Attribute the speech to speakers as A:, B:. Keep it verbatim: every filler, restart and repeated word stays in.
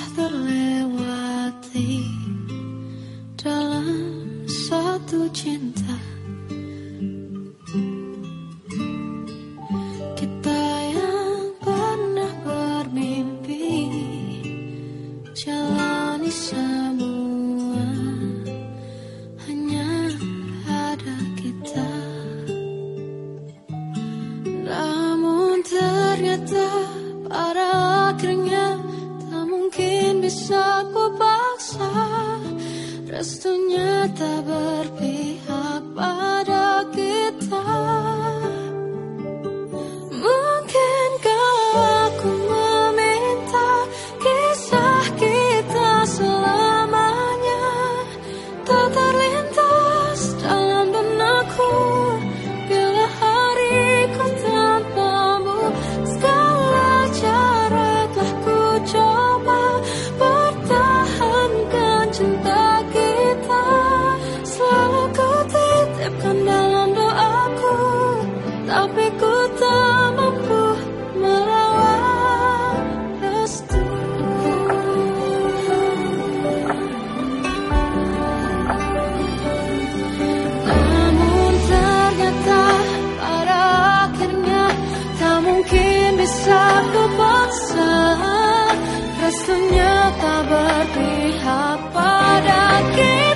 A: terlewati dalam satu cinta. Kita yang pernah bermimpi jalani semua, hanya ada kita. Namun ternyata pada akhirnya tak mungkin bisa ku paksa. Restunya tak berpihak pada kita. Mungkinkah aku meminta kisah kita selamanya tak terlintas dalam benakku bila hariku tanpamu. Segala cara telah ku coba pertahankan cinta kita. Selalu ku titipkan dalam doaku, tapi ku tak mampu merawat restu. Namun ternyata pada akhirnya tak mungkin bisa ku paksa. Restunya tak berpihak pada kita.